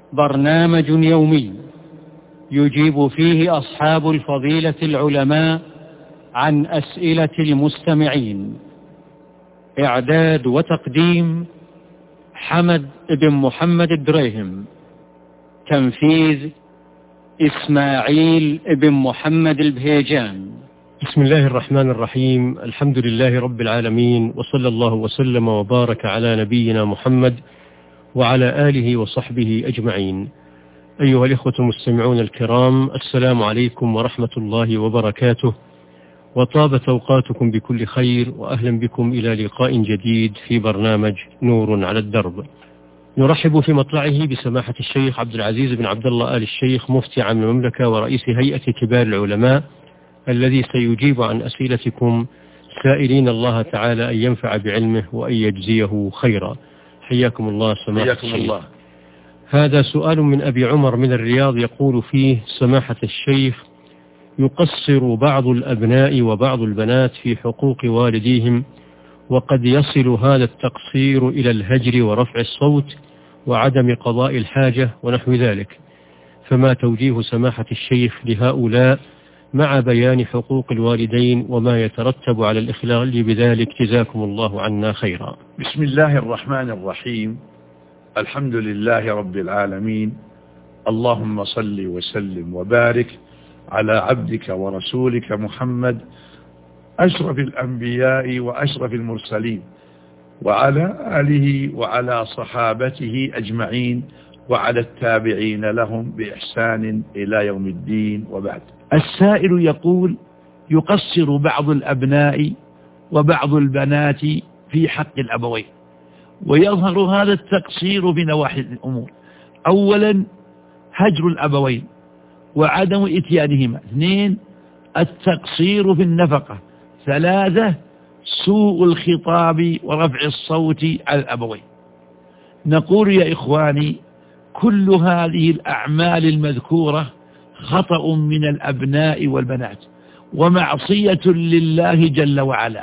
برنامج يومي يجيب فيه أصحاب الفضيلة العلماء عن أسئلة المستمعين. إعداد وتقديم حمد بن محمد الدريهم. تنفيذ إسماعيل بن محمد البهيجان. بسم الله الرحمن الرحيم. الحمد لله رب العالمين، وصلى الله وسلم وبارك على نبينا محمد وعلى آله وصحبه أجمعين. أيها الإخوة المستمعون الكرام، السلام عليكم ورحمة الله وبركاته، وطابت أوقاتكم بكل خير، وأهلا بكم إلى لقاء جديد في برنامج نور على الدرب. نرحب في مطلعه بسماحة الشيخ عبد العزيز بن عبد الله آل الشيخ، مفتي عام المملكة ورئيس هيئة كبار العلماء، الذي سيجيب عن أسئلتكم سائلين الله تعالى أن ينفع بعلمه وأن يجزيه خيرا. حياكم الله سماحة الشيخ. الله. هذا سؤال من أبي عمر من الرياض، يقول فيه: سماحة الشيخ، يقصر بعض الأبناء وبعض البنات في حقوق والديهم، وقد يصل هذا التقصير إلى الهجر ورفع الصوت وعدم قضاء الحاجة ونحو ذلك، فما توجيه سماحة الشيخ لهؤلاء مع بيان حقوق الوالدين وما يترتب على الإخلال بذلك؟ جزاكم الله عنا خيرا. بسم الله الرحمن الرحيم. الحمد لله رب العالمين، اللهم صل وسلم وبارك على عبدك ورسولك محمد، أشرف الأنبياء وأشرف المرسلين، وعلى آله وعلى صحابته أجمعين، وعلى التابعين لهم بإحسان إلى يوم الدين، وبعد. السائل يقول: يقصر بعض الأبناء وبعض البنات في حق الأبوين، ويظهر هذا التقصير بنواحي الأمور. أولا، هجر الأبوين وعدم إتيانهما. 2، التقصير في النفقة. 3، سوء الخطاب ورفع الصوت على الأبوين. نقول يا إخواني، كل هذه الأعمال المذكورة خطأ من الأبناء والبنات، ومعصية لله جل وعلا،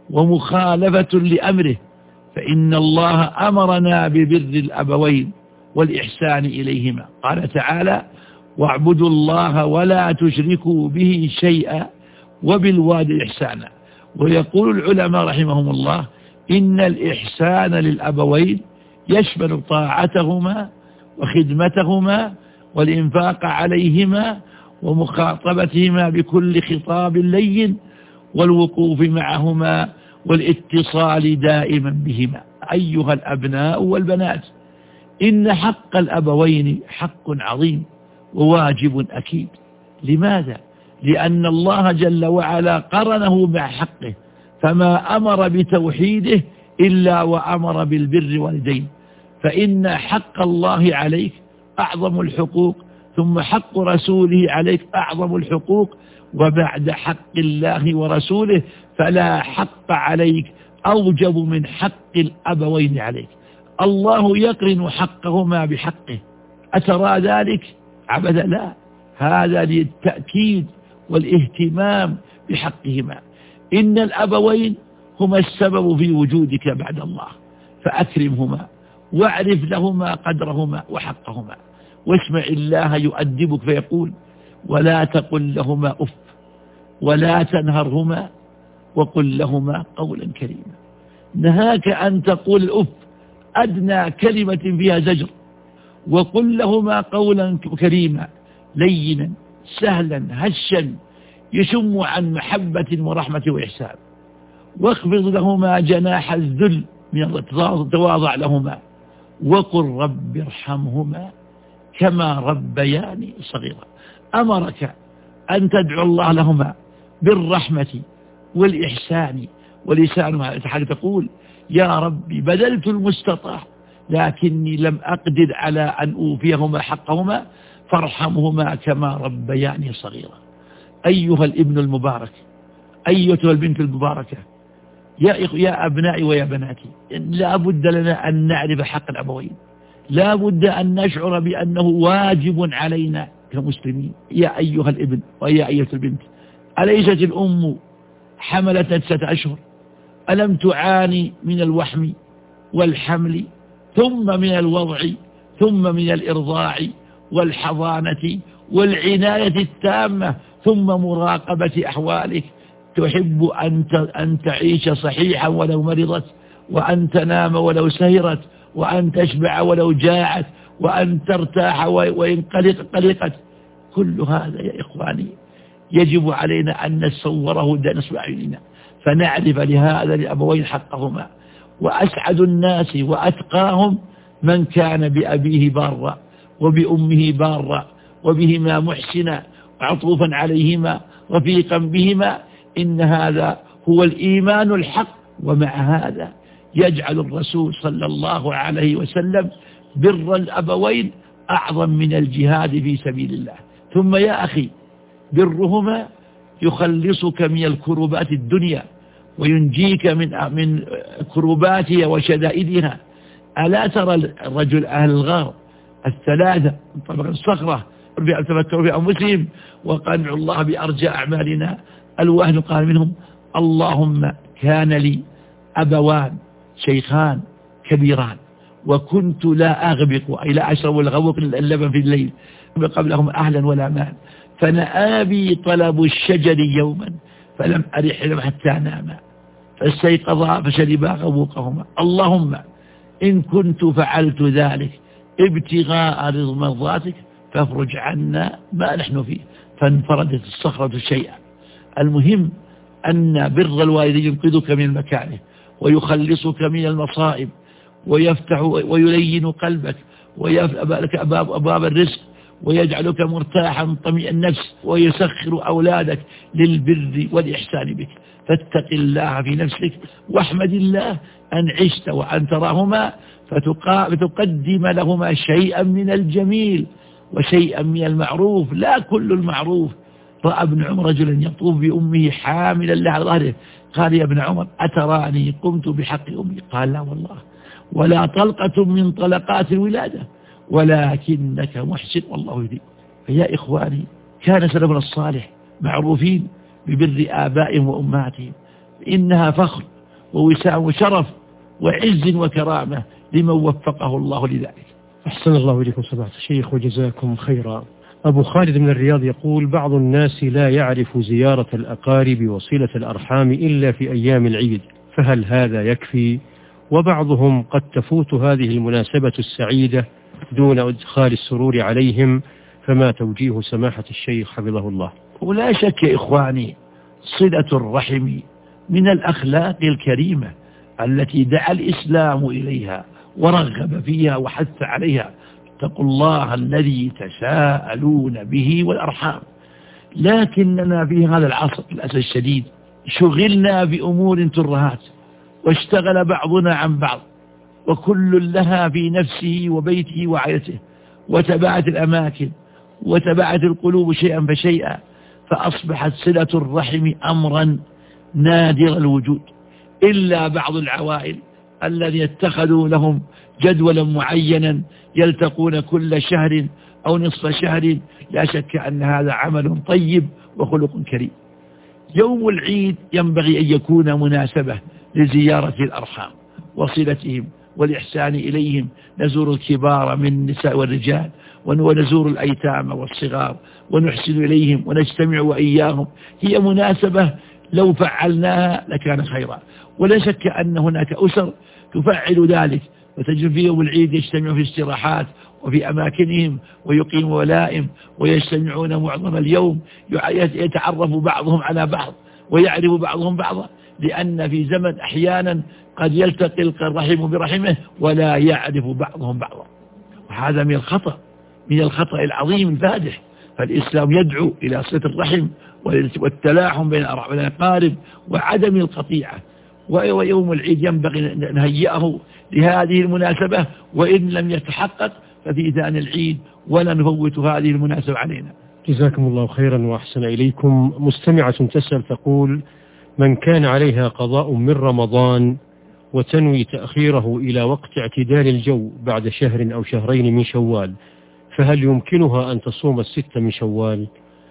ومخالفة لأمره، فإن الله أمرنا ببر الأبوين والإحسان إليهما. قال تعالى: واعبدوا الله ولا تشركوا به شيئا وبالوالدين إحسانا. ويقول العلماء رحمهم الله: إن الإحسان للأبوين يشمل طاعتهما وخدمتهما والإنفاق عليهما ومخاطبتهما بكل خطاب لين والوقوف معهما والاتصال دائما بهما. أيها الأبناء والبنات، إن حق الأبوين حق عظيم وواجب أكيد. لماذا؟ لأن الله جل وعلا قرنه مع حقه، فما أمر بتوحيده إلا وأمر بالبر والدين، فإن حق الله عليك أعظم الحقوق، ثم حق رسوله عليك أعظم الحقوق، وبعد حق الله ورسوله فلا حق عليك أوجب من حق الأبوين عليك. الله يقرن حقهما بحقه، أترى ذلك عبدا؟ لا، هذا للتأكيد والاهتمام بحقهما. إن الأبوين هما السبب في وجودك بعد الله، فأكرمهما واعرف لهما قدرهما وحقهما، واسمع الله يؤدبك فيقول: ولا تقل لهما أف ولا تنهرهما وقل لهما قولا كريما. نهاك أن تقول الأف، أدنى كلمة فيها زجر، وقل لهما قولا كريما لينا سهلا هشا يشم عن محبة ورحمة وإحسان. واخفض لهما جناح الذل من التواضع لهما، وقل رب ارحمهما كما ربياني صغيرا. أمرك أن تدعو الله لهما بالرحمة والإحسان، ولسانها تقول: يا ربي بذلت المستطاع لكني لم أقدر على أن أوفيهما حقهما فارحمهما كما ربياني صغيرا. أيها الابن المبارك، أيتها البنت المباركة، يا أبنائي ويا بناتي، لا بد لنا أن نعرف حق الأبوين، لا بد أن نشعر بأنه واجب علينا كمسلمين. يا أيها الابن ويا أيتها البنت، أليست الأم حملت 9 أشهر؟ ألم تعاني من الوحم والحمل ثم من الوضع ثم من الإرضاع والحضانة والعناية التامة، ثم مراقبة أحوالك. تحب أن تعيش صحيحا ولو مرضت، وأن تنام ولو سهرت، وأن تشبع ولو جاعت، وأن ترتاح وإن قلقت. كل هذا يا إخواني يجب علينا أن نتصوره نصب أعيننا، فنعرف لهذا الأبوين حقهما. وأسعد الناس وأتقاهم من كان بأبيه بارا وبأمه بارا وبهما محسنا عطوفا عليهما رفيقا بهما. إن هذا هو الإيمان الحق. ومع هذا يجعل الرسول صلى الله عليه وسلم بر الأبوين أعظم من الجهاد في سبيل الله. ثم يا أخي برهما يخلصك من الكربات الدنيا وينجيك من كرباتها وشدائدها. ألا ترى الرجل أهل الغار الثلاثة من طبق الصخرة تفكروا في أنفسهم وقنعوا الله بأرجى أعمالنا الوهن. قال منهم: اللهم كان لي أبوان شيخان كبيران وكنت لا أغبق أي لا أشرب الغوق اللبن في الليل قبلهم أهلا ولا مال، فنآبي طلب الشجر يوما فلم أرح لهم حتى ناما فاستيقظا فشربا غوقهما. اللهم إن كنت فعلت ذلك ابتغاء رضا مرضاتك فافرج عنا ما نحن فيه. فانفردت الصخرة شيئا. المهم أن بر الوالدين ينقذك من المكاره ويخلصك من المصائب ويفتح ويلين قلبك ويفتح لك أبواب الرزق ويجعلك مرتاحا طميع النفس ويسخر أولادك للبر والإحسان بك. فاتق الله في نفسك واحمد الله أن عشت وأن تراهما فتقدم لهما شيئا من الجميل وشيئا من المعروف لا كل المعروف. رأى ابن عمر رجلا يطوف بأمه حاملا لها على ظهره، قال: يا ابن عمر أتراني قمت بحق أمي؟ قال: لا والله، ولا طلقة من طلقات الولادة ولكنك محسن والله يهديك. فيا إخواني كان سلفنا الصالح معروفين ببر آبائهم وأمهاتهم، إنها فخر ووسام وشرف وعز وكرامة لمن وفقه الله لذلك. أحسن الله إليكم سماحة الشيخ وجزاكم خيرا. أبو خالد من الرياض يقول: بعض الناس لا يعرف زيارة الأقارب وصلة الأرحام إلا في أيام العيد، فهل هذا يكفي؟ وبعضهم قد تفوت هذه المناسبة السعيدة دون إدخال السرور عليهم، فما توجيه سماحة الشيخ حفظه الله؟ ولا شك يا إخواني صلة الرحم من الأخلاق الكريمة التي دعا الإسلام إليها ورغب فيها وحث عليها. اتقوا الله الذي تساءلون به والأرحام. لكننا في هذا العصر للأسف الشديد شغلنا بأمور ترهات واشتغل بعضنا عن بعض وكل لها في نفسه وبيته وعائلته، وتباعت الأماكن وتباعت القلوب شيئا فشيئا، فأصبحت صلة الرحم أمرا نادر الوجود. إلا بعض العوائل الذين اتخذوا لهم جدولا معينا يلتقون كل شهر أو نصف شهر. لا شك أن هذا عمل طيب وخلق كريم. يوم العيد ينبغي أن يكون مناسبة لزيارة الأرحام وصلتهم والإحسان إليهم. نزور الكبار من النساء والرجال ونزور الأيتام والصغار ونحسن إليهم ونجتمع وإياهم. هي مناسبة لو فعلناها لكان خيرا. ولا شك أن هناك أسر تفعل ذلك، وتجد في يوم العيد يجتمعوا في استراحات وفي أماكنهم ويقيموا ولائم ويجتمعون معظم اليوم، يتعرف بعضهم على بعض ويعرف بعضهم بعضا، لأن في زمن أحيانا قد يلتقي الرحم برحمه ولا يعرف بعضهم بعضا. وهذا من الخطأ العظيم الفادح. فالإسلام يدعو إلى صلة الرحم والتلاحم بين الأقارب وعدم القطيعة. ويوم العيد ينبغي أن نهيئه لهذه المناسبة، وإن لم يتحقق ففي ثاني العيد ولا نفوت هذه المناسبة علينا. جزاكم الله خيرا وأحسن إليكم. مستمعة تسأل تقول: من كان عليها قضاء من رمضان وتنوي تأخيره إلى وقت اعتدال الجو بعد شهر أو شهرين من شوال، فهل يمكنها أن تصوم 6 من شوال؟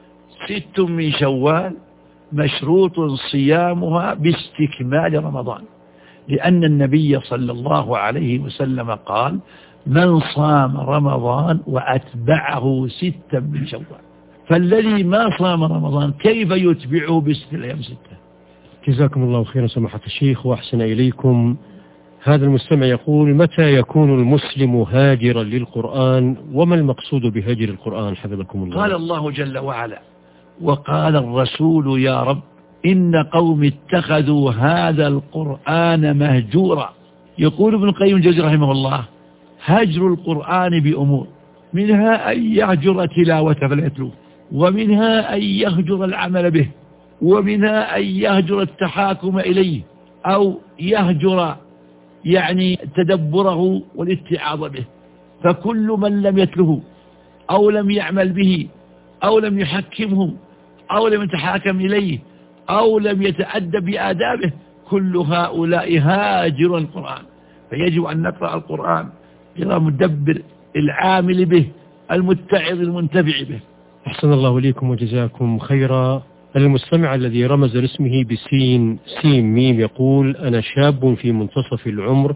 6 من شوال مشروط صيامها باستكمال رمضان، لأن النبي صلى الله عليه وسلم قال: من صام رمضان وأتبعه 6 من شوال. فالذي ما صام رمضان كيف يتبعه ب6 6؟ جزاكم الله خيرا سماحة الشيخ وأحسن إليكم. هذا المستمع يقول: متى يكون المسلم هاجرا للقرآن، وما المقصود بهجر القرآن حفظكم الله؟ قال الله جل وعلا: وقال الرسول يا رب إن قوم اتخذوا هذا القرآن مهجورا. يقول ابن القيم الجوزي رحمه الله: هجر القرآن بأمور، منها أن يهجر تلاوته فلا يتلوه، ومنها أن يهجر العمل به، ومنها أن يهجر التحاكم إليه، أو يهجر يعني تدبره والاتعاظ به. فكل من لم يتله أو لم يعمل به أو لم يحكمه أو لم يتحاكم إليه أو لم يتأدب بآدابه، كل هؤلاء هاجر القرآن. فيجب أن نقرأ القرآن إلى مدبر العامل به المتعظ المنتفع به. أحسن الله إليكم وجزاكم خيرا. المستمع الذي رمز لاسمه بسين سين ميم يقول: أنا شاب في منتصف العمر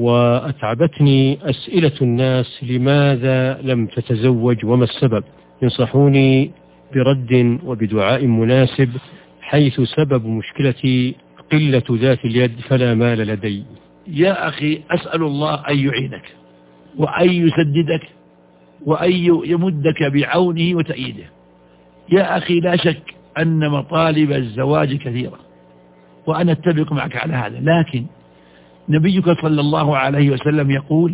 وأتعبتني أسئلة الناس: لماذا لم تتزوج وما السبب؟ ينصحوني برد وبدعاء مناسب، حيث سبب مشكلتي قلة ذات اليد فلا مال لدي. يا أخي أسأل الله أن يعينك وأن يسددك وأن يمدك بعونه وتأييده. يا أخي لا شك أن مطالب الزواج كثيرة وأنا أتفق معك على هذا، لكن نبيك صلى الله عليه وسلم يقول: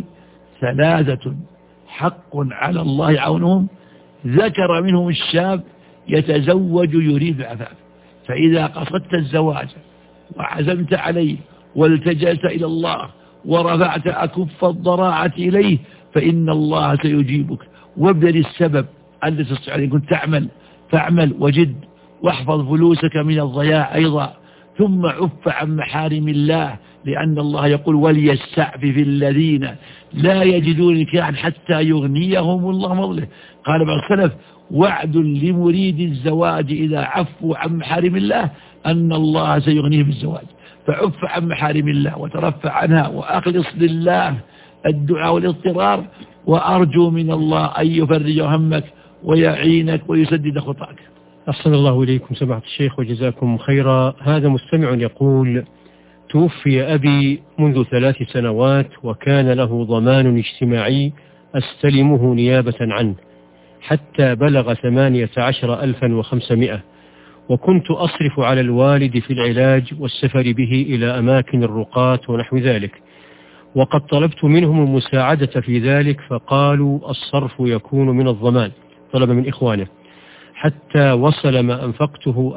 3 حق على الله عونهم، ذكر منهم الشاب يتزوج يريد عفاف. فإذا قصدت الزواج وعزمت عليه والتجأت إلى الله ورفعت أكف الضراعة إليه فإن الله سيجيبك. وابذل السبب الذي تستطيع أن كنت فاعمل وجد، واحفظ فلوسك من الضياع أيضا، ثم عف عن محارم الله، لأن الله يقول: وليستعفف الذين لا يجدون نكاحا حتى يغنيهم الله فضله. قال بعض السلف: وعد لمريد الزواج إذا عفوا عن محارم الله أن الله سيغنيه بالزواج. فعف عن محارم الله وترفع عنها وأخلص لله الدعاء والاضطرار، وأرجو من الله أن يفرج همك ويعينك ويسدد خطاك. أحسن الله إليكم سماحة الشيخ وجزاكم خيرا. هذا مستمع يقول: توفي أبي منذ 3 سنوات وكان له ضمان اجتماعي أستلمه نيابة عنه حتى بلغ 18,500، وكنت أصرف على الوالد في العلاج والسفر به إلى أماكن الرقاة ونحو ذلك، وقد طلبت منهم المساعدة في ذلك فقالوا الصرف يكون من الضمان، طلب من إخوانه، حتى وصل ما أنفقته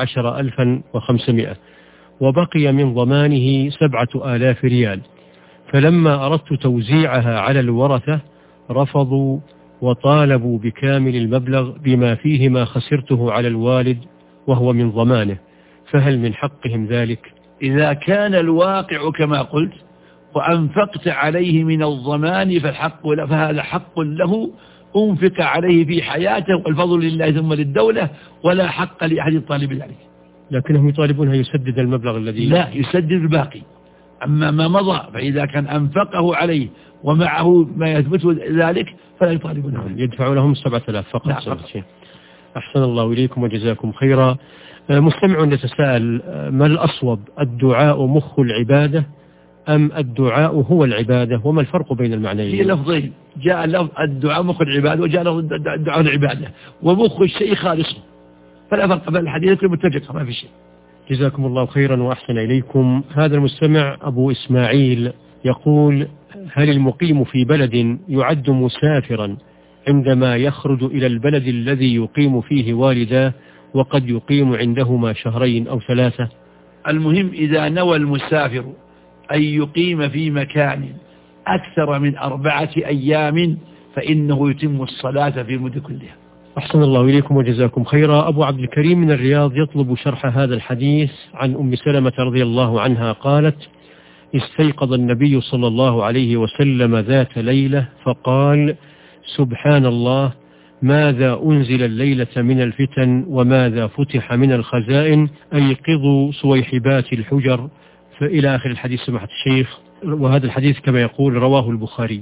11,500، وبقي من ضمانه 7,000 ريال. فلما أردت توزيعها على الورثة رفضوا وطالبوا بكامل المبلغ بما فيه ما خسرته على الوالد وهو من ضمانه، فهل من حقهم ذلك؟ إذا كان الواقع كما قلت وأنفقت عليه من الضمان فهذا حق له أنفق عليه في حياته، والفضل لله ثم للدولة، ولا حق لأحد الطالب ذلك. لكنهم يطالبونها يسدد المبلغ الذي لا، يسدد الباقي. أما ما مضى فإذا كان أنفقه عليه ومعه ما يثبت ذلك فلا يطالبونه، يدفع لهم 7,000 فقط. أحسن الله إليكم وجزاكم خيرا. مستمع يتساءل: ما الأصوب، الدعاء مخ العبادة أم الدعاء هو العبادة، وما الفرق بين المعنيين؟ في لفظين، جاء لفظ الدعاء مخ العبادة وجاء لفظ الدعاء العبادة، ومخ الشيء خالصه، فلا فرق بين الحديث المتفق، ما في شيء. جزاكم الله خيرا وأحسن إليكم. هذا المستمع أبو إسماعيل يقول: هل المقيم في بلد يعد مسافرا عندما يخرج إلى البلد الذي يقيم فيه والداه وقد يقيم عندهما 2 أو 3؟ المهم إذا نوى المسافر أن يقيم في مكان أكثر من 4 أيام فإنه يتم الصلاة في المدة كلها. أحسن الله إليكم وجزاكم خيرا. أبو عبد الكريم من الرياض يطلب شرح هذا الحديث عن أم سلمة رضي الله عنها قالت: استيقظ النبي صلى الله عليه وسلم ذات ليلة فقال: سبحان الله، ماذا أنزل الليلة من الفتن وماذا فتح من الخزائن، أيقظوا صويحبات الحجر، فإلى آخر الحديث سماحة الشيخ. وهذا الحديث كما يقول رواه البخاري.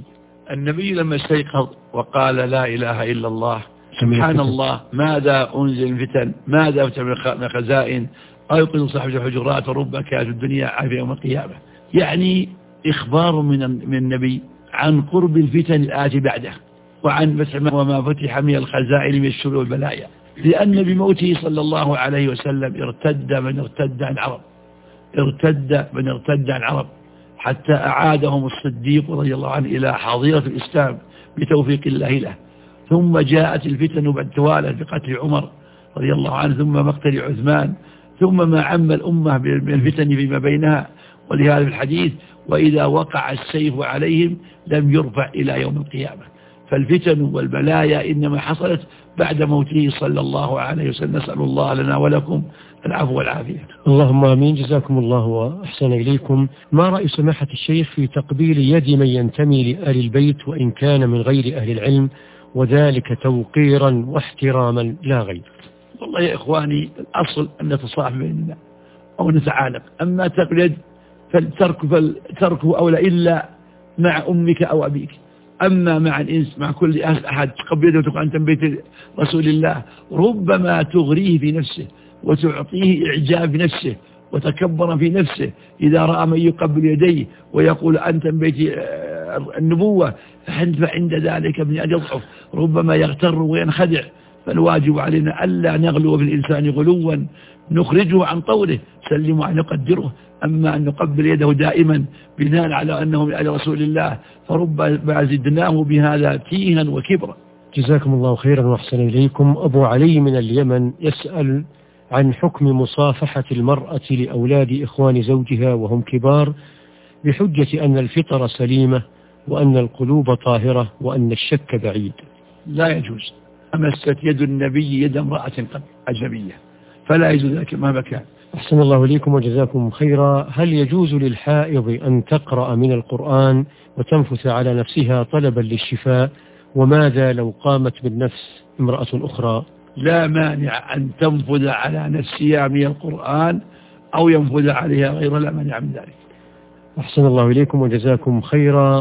النبي لما استيقظ وقال لا إله إلا الله سبحان الله ماذا أنزل الفتن ماذا فتح من خزائن أيقظ صاحب الحجرات ورب كانت الدنيا عافية يوم القيامة. يعني إخبار من النبي عن قرب الفتن الآتي بعده وعن فتح وما فتح من الخزائن من الشر والبلايا، لأن بموته صلى الله عليه وسلم ارتد من ارتد عن العرب حتى أعادهم الصديق رضي الله عنه إلى حظيرة الإسلام بتوفيق الله له. ثم جاءت الفتن بعد توالت بقتل عمر رضي الله عنه ثم مقتل عثمان ثم ما عم الأمة بالفتن فيما بينها. ولهذا في الحديث وإذا وقع السيف عليهم لم يرفع إلى يوم القيامة. فالفتن والبلايا إنما حصلت بعد موته صلى الله عليه وسلم. نسأل الله لنا ولكم العفو والعافية. اللهم آمين. جزاكم الله وأحسن إليكم. ما رأي سماحة الشيخ في تقبيل يد من ينتمي لآل البيت وإن كان من غير أهل العلم وذلك توقيرا واحتراما لا غير؟ والله يا إخواني الأصل أن نتصاحب بيننا أو نتعانق. أما تقلد فالتركه أولى إلا مع أمك أو أبيك. أما مع الإنس مع كل أحد تقبله وتقول أنت من بيت رسول الله ربما تغريه في نفسه وتعطيه إعجاب بنفسه وتكبر في نفسه إذا رأى من يقبل يديه ويقول أنت من بيت النبوة فعند ذلك ابن أدي يضعف ربما يغتر وينخدع. فالواجب علينا ألا نغلو في الإنسان غلوا نخرجه عن طوله سلم أن نقدره. أما أن نقبل يده دائما بناء على أنه من أجل رسول الله فربما زدناه بهذا تيها وكبرا. جزاكم الله خيرا وأحسن إليكم. أبو علي من اليمن يسأل عن حكم مصافحة المرأة لأولاد إخوان زوجها وهم كبار بحجة أن الفطر سليمة وأن القلوب طاهرة وأن الشك بعيد. لا يجوز. أمست يد النبي يد امرأة قد أجنبية فلا يجوز ذلك مهما كان. أحسن الله إليكم وجزاكم خيرا. هل يجوز للحائض أن تقرأ من القرآن وتنفث على نفسها طلبا للشفاء؟ وماذا لو قامت بالنفس امرأة أخرى؟ لا مانع أن تنفذ على نفسها من القرآن أو ينفذ عليها غير لا مانع من ذلك. أحسن الله إليكم وجزاكم خيرا.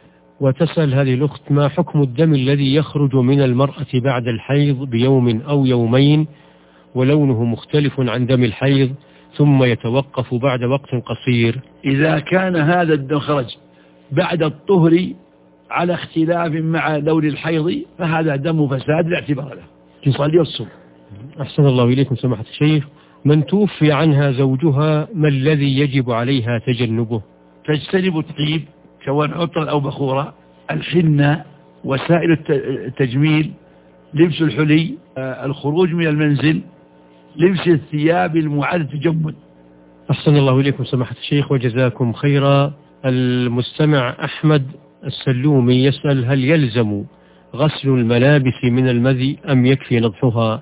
وتسأل هذه الأخت ما حكم الدم الذي يخرج من المرأة بعد الحيض بيوم أو يومين ولونه مختلف عن دم الحيض ثم يتوقف بعد وقت قصير؟ إذا كان هذا الدم خرج بعد الطهر على اختلاف مع لون الحيض فهذا دم فساد لا اعتبار له يصلي والصوم. أحسن الله إليكم سماحة الشيخ. من توفي عنها زوجها ما الذي يجب عليها تجنبه؟ تجتنب الطيب سواء عطر أو بخورة، الحنة، وسائل التجميل، لبس الحلي، الخروج من المنزل، لبس الثياب المعادة تجمل. أحسن الله إليكم سماحة الشيخ وجزاكم خيرا. المستمع أحمد السلومي يسأل هل يلزم غسل الملابس من المذي أم يكفي نضحها؟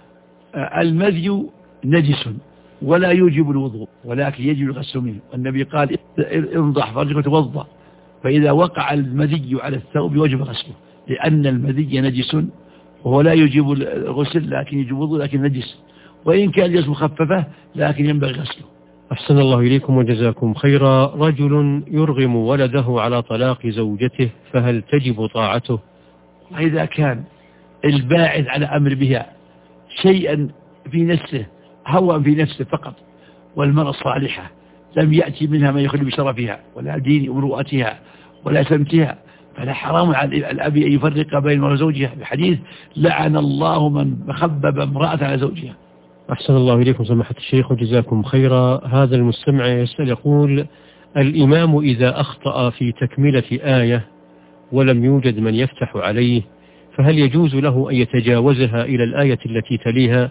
المذي نجس ولا يوجب الوضوء ولكن يجب الغسل منه. والنبي قال انضح فرجك وتوضأ. فإذا وقع المذي على الثوب وجب غسله لأن المذي نجس وهو لا يجب الغسل لكن يجب الوضوء لكن نجس وإن كان الجسم مخففة لكن ينبغي غسله. أحسن الله إليكم وجزاكم خيرا. رجل يرغم ولده على طلاق زوجته فهل تجب طاعته؟ وإذا كان الباعث على أمر بها شيئا في نفسه هوى في نفسه فقط والمرأة الصالحة لم يأتي منها ما يخل بشرفها ولا دين ومروءتها ولا سمتها فلا حرام على الأب أن يفرق بين المرأة وزوجها. بحديث لعن الله من خبب امرأة على زوجها. أحسن الله إليكم سماحة الشيخ وجزاكم خيرا. هذا المستمع يسأل يقول الإمام إذا أخطأ في تكملة آية ولم يوجد من يفتح عليه فهل يجوز له أن يتجاوزها إلى الآية التي تليها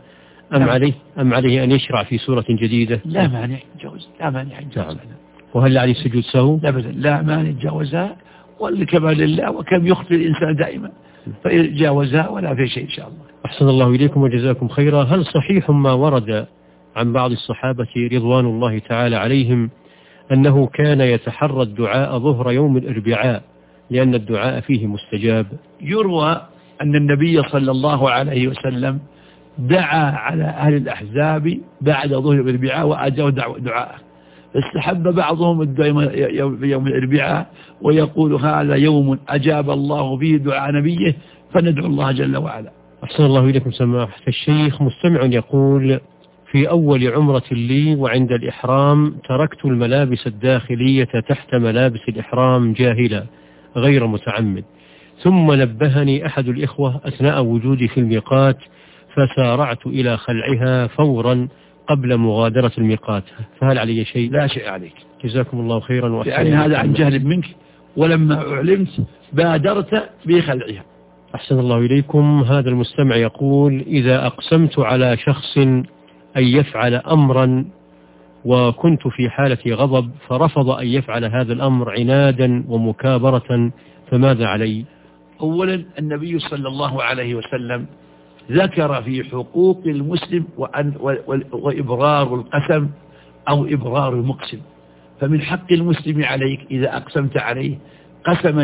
أم عليه أن يشرع في سورة جديدة؟ لا مانع يتجاوز. لا مانع يتجاوز. وهل عليه سجود سهو؟ لا مانع يتجاوزها والكمال لله وكم يخطئ الإنسان دائما فيتجاوزها ولا في شيء إن شاء الله. أحسن الله إليكم وجزاكم خيرا. هل صحيح ما ورد عن بعض الصحابة رضوان الله تعالى عليهم أنه كان يتحرى الدعاء ظهر يوم الأربعاء لأن الدعاء فيه مستجاب؟ يروى أن النبي صلى الله عليه وسلم دعا على أهل الأحزاب بعد ظهر الأربعاء وأجاب دعاءه استحب بعضهم يوم الأربعاء ويقول هذا يوم أجاب الله فيه دعاء نبيه فندعو الله جل وعلا. أحسن الله إليكم سماحة الشيخ. مستمع يقول: في أول عمرة لي وعند الإحرام تركت الملابس الداخلية تحت ملابس الإحرام جاهلا غير متعمد، ثم نبهني أحد الإخوة أثناء وجودي في الميقات فسارعت إلى خلعها فورا قبل مغادرة الميقات، فهل علي شيء؟ لا شيء عليك. جزاكم الله خيرا. يعني هذا عن جهل منك، ولما أعلمت بادرت بخلعها. أحسن الله إليكم. هذا المستمع يقول: إذا أقسمت على شخص أن يفعل أمرا وكنت في حالة غضب فرفض أن يفعل هذا الأمر عنادا ومكابرة، فماذا علي؟ أولا النبي صلى الله عليه وسلم ذكر في حقوق المسلم وإبرار القسم أو إبرار المقسم، فمن حق المسلم عليك إذا أقسمت عليه قسما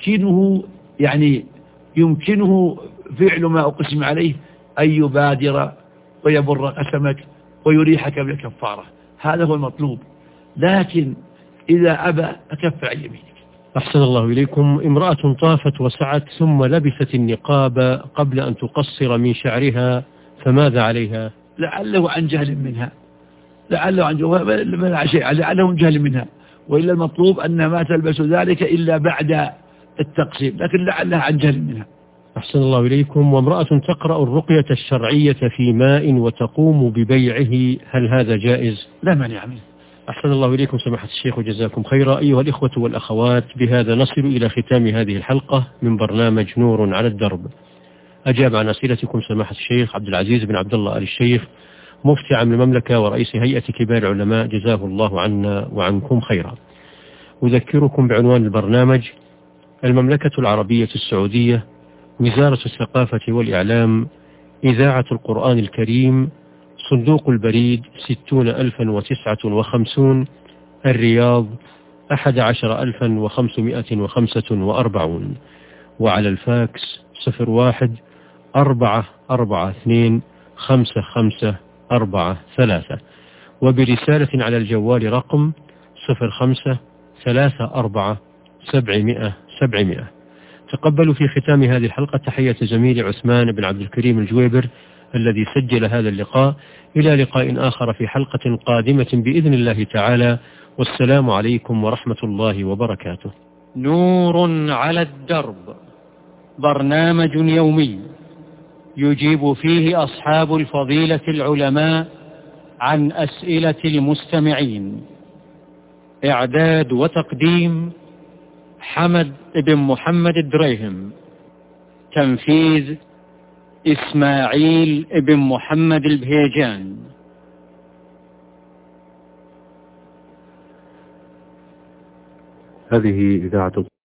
يمكنه فعل ما أقسم عليه أن يبادر ويبر قسمك ويريحك بالكفارة، هذا هو المطلوب. لكن إذا أبى أكف عن يمينك. أحسن الله إليكم. امرأة طافت وسعت ثم لبست النقاب قبل أن تقصر من شعرها، فماذا عليها؟ لعله عن جهل منها، لعله عن جهل منها، وإلا المطلوب أن ما تلبس ذلك إلا بعد التقسيم، لكن لعلها عن جهل منها. أحسن الله إليكم. وامرأة تقرأ الرقية الشرعية في ماء وتقوم ببيعه، هل هذا جائز؟ لا مانع منه. أحسن الله إليكم سماحة الشيخ وجزاكم خيرا. أيها الإخوة والأخوات، بهذا نصل إلى ختام هذه الحلقة من برنامج نور على الدرب. أجاب عن أسئلتكم سماحة الشيخ عبد العزيز بن عبد الله آل الشيخ، مفتي عام المملكة ورئيس هيئة كبار العلماء، جزاه الله عنا وعنكم خيرا. أذكركم بعنوان البرنامج: المملكة العربية السعودية، وزارة الثقافة والإعلام، إذاعة القرآن الكريم، صندوق البريد 60,059، الرياض 11,545، وعلى الفاكس 01-442-5543، وبرسالة على الجوال رقم 05-34-700-700. تقبلوا في ختام هذه الحلقة تحية زميلي عثمان بن عبد الكريم الجويبر الذي سجل هذا اللقاء. إلى لقاء آخر في حلقة قادمة بإذن الله تعالى، والسلام عليكم ورحمة الله وبركاته. نور على الدرب، برنامج يومي يجيب فيه أصحاب الفضيلة العلماء عن أسئلة المستمعين. إعداد وتقديم حمد بن محمد الدريهم. تنفيذ إسماعيل بن محمد البهيجان. هذه إذاعة